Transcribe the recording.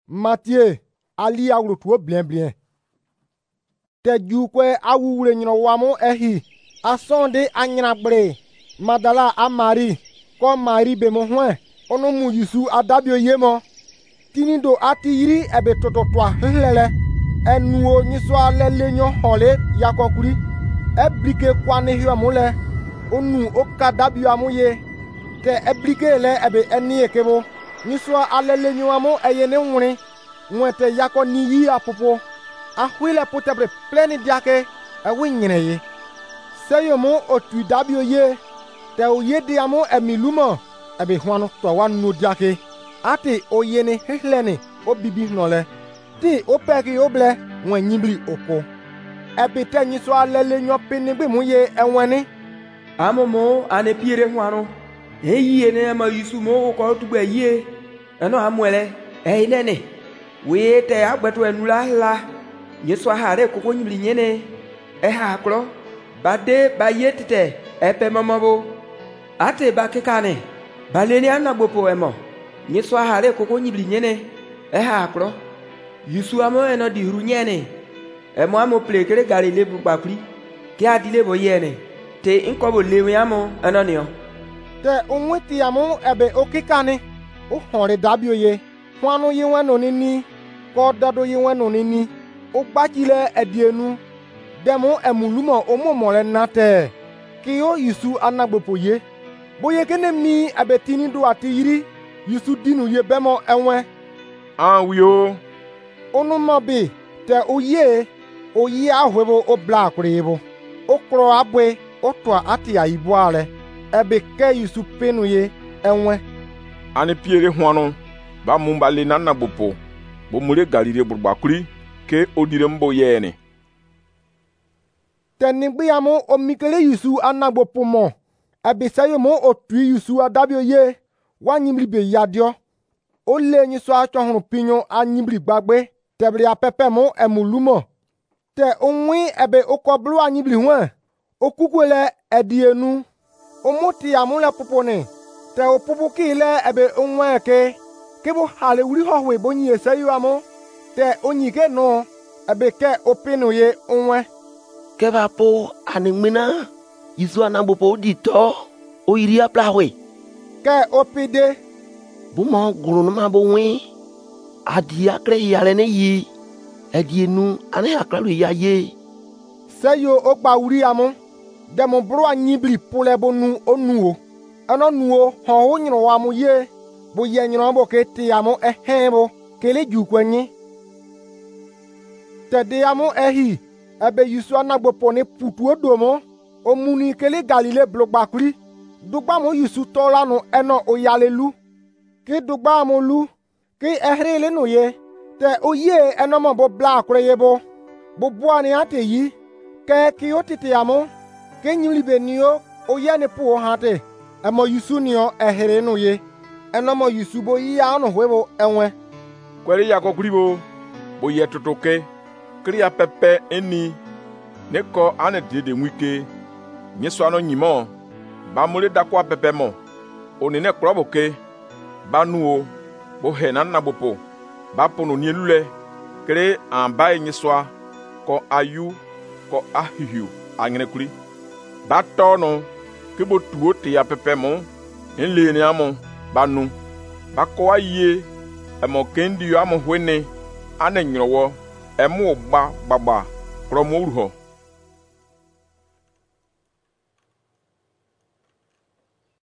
Matthieu ali awro tuo blien. Te jukwe awure nyino wamu ehi. Asonde anyrabre. Madala a Marie. Ko Marie be mo hwen. Ono mu Yusu adabio yemo. Tinido ati yiri ebe tototwa hlele. Enuo nyiswa lele nyo hole yakokuri. Eblike kwane hiwa mule. Onu okadabio amuye. Te eblike le ebe eni ekebo. Nyiswa alele nyo amu eyene nwri. Nwete yako niyi apopo. Ahwile putebre pleni diake. Ewi nyineye. Seyo mo otu dabio ye. Te oye diamu emilumo. Ebe hwanu towa nu diake. Ati oyene hihleni obibi nole. Ti opeki oble mwen nyibli oko. Ebe te nyiswa lele nyo pinigbe mu ye enweni. Amomo ane pire hwanu. Eyi ene ma Yusu mo ko tugbe ye. Eno amwele einene. We te agbeto enula la. Nyiswa hare koko nyibli nyene. Ha klo. Bade bayetite epe mamabo. Ate bakekane. Baleni anagbopo emo. Nyiswa hare koko nyibli nyene. Ha klo. Yusu amo eno di huru nyene. Emo amo plekere Galile bukbakuri. Ki adile bo yene. Te inkobo lewe amo eno niyo. Te unwiti amu ebe okikane. Uhore dabio ye. Hwanu ye weno nini. Ko dado ye weno nini. Ukbachile edienu. Demo emulumo omomole nate. Kiyo Yusu anagbopo ye. Boye kene mi ebe tini do ati yiri. Yusu dinu ye bemo enwe. Wio. Onu mobi. Te oye ahwebo obla kurebo. Okro abwe. Otwa ati aibuale. Ebe ke Yusu penu ye enwe. Ane piere hwanu. Ba mumbale nana bopo. Bo mure Galile burbakuri. Ke odire mbo yene. Tenigbi amu omikele Yusu anagbopo mo. Ebe sayo mo otu Yusu adabio ye. Wanyimli be yadio. Ole nyiso achohunu pinyo anyimli gbagbe. Tebri apepe mo emulumo. Te onwi ebe okoblu anyimli hwen. Okukwele edienu. Omuti amule popone. Te opopo kile ebe onwe ke. Kebo hale uri hohwe bonyi esayo amo. Te onyike no. Ebe ke opinu ye onwe. Keva po animina. Yusu anagbopo dito. Oiri aplawe. Ke opide. Bumo gurunuma bo wi. Adi akre yale ne yi. Edienu ane aklalu ya ye. Seyo okpa uri amo. Demo bro anyibli pule bonu onuo. Ano nuo ho nyino wa mu ye. Bo ye nyino bo ke ti amo ehebo. Kele jukwenyi. Tede amo ehi. Ebe Yusu anagbopo ne putu odomo. Omuni kele Galile blogbakuri. Dugba mo Yusu tola no eno oyalelu. Ki dugba mo lu. Ki ehrele no ye. Te oye eno mo bo bla kure ye bo. Bo buani ate yi. Ke ki otite amo. Ke nyuli be niyo oye ne puo hate. Emo Yusu niyo ehere no ye. Eno mo Yusu bo yi ano hwebo enwe. Kwere yako kuribo. Bo ye totoke. Kriya pepe eni. Neko ane dede mwike. Nyeso ano nyimo. Ba mule dakwa pepe mo. Onene kroboke. Ba nuo. Bo henan na bopo. Ba pono nielule. Kere ambaye nyeswa. Ko ayu. Ko ahihiu. Angene kuri. Ba tono. Kebo tuo te ya pepe mo. Enle ne amo. Ba nu. Ba ko aye. Emo kendi yo amo hwene. Ane nyrowo. Emu ogba gbagba. Kromo uruho.